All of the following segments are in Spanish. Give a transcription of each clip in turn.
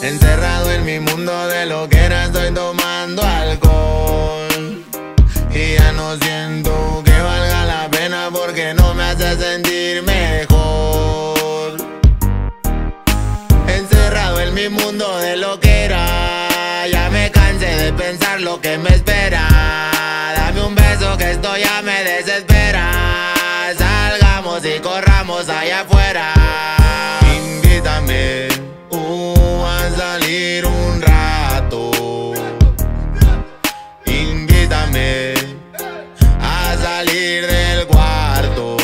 Encerrado en mi mundo de lo que era, estoy tomando alcohol y ya no siento que valga la pena porque no me hace sentir mejor. Encerrado en mi mundo de lo que era, ya me cansé de pensar lo que me espera. Dame un beso que esto ya me desespera. Salgamos y corramos allá afuera. Invítame a salir un rato. Invítame a salir del cuarto,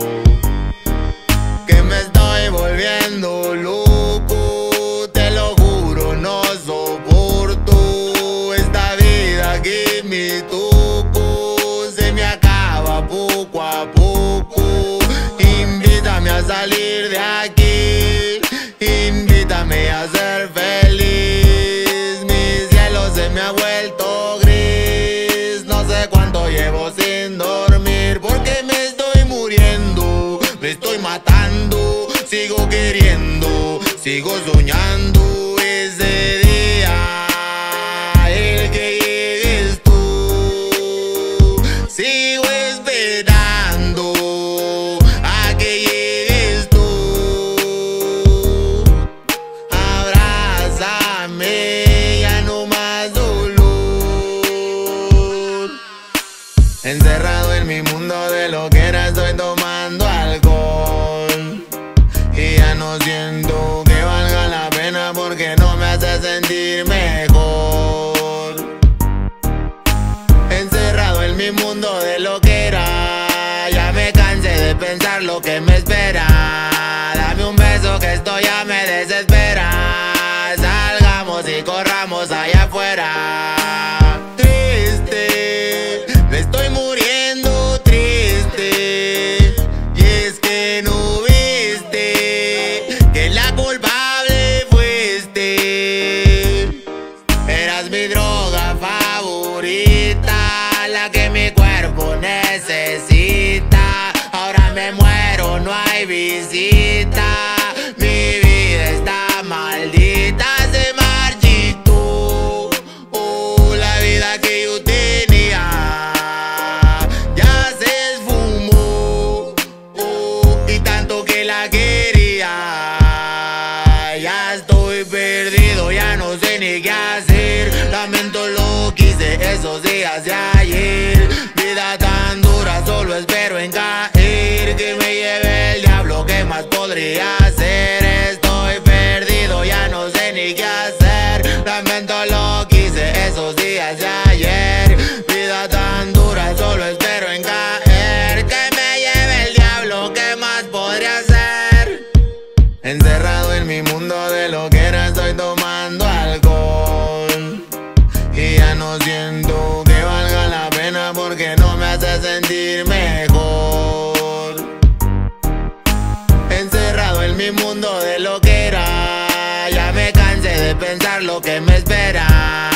que me estoy volviendo loco. Te lo juro, no soporto esta vida que me tocó. Se me acaba poco a poco. Invítame a salir de aquí. Invítame a ser feliz. Mi cielo se me ha vuelto gris. No sé cuánto llevo sin dormir, porque me estoy muriendo, me estoy matando. Sigo queriendo, sigo soñando ese día, el que llegues tú. Sigo esperando a que llegues tú. Abrázame, ya no más dolor. Encerrado en mi mundo de lo que era, estoy tomando alcohol y ya no siento que valga la pena porque no me hace sentir mejor. Encerrado en mi mundo de lo que era, ya me cansé de pensar lo que me espera. Dame un beso que esto ya me desespera. Salgamos y corramos allá afuera. Triste, me estoy muriendo triste, y es que no viste que la culpable fuiste. Eras mi droga favorita, la que mi cuerpo necesita. Ahora me muero, no hay visita. Mi vida está maldita, se marchitó. Oh, la vida que yo tenía ya se esfumó. Oh, y tanto que la quería. Ya estoy perdido, ya no sé ni qué hacer. Lamento lo que hice esos días de ayer. Vida tan dura, solo espero en caer. Que me lleve el diablo, ¿qué más podría hacer? Estoy perdido, ya no sé ni qué hacer. Lamento lo que hice esos días de ayer. Vida tan dura, solo espero en caer. Que me lleve el diablo, ¿qué más podría hacer? Encerrado en mi mundo de lo que era, estoy tomando alcohol y ya no siento que valga la pena porque no me hace sentir mejor. Encerrado en mi mundo de lo que era, ya me cansé de pensar lo que me espera.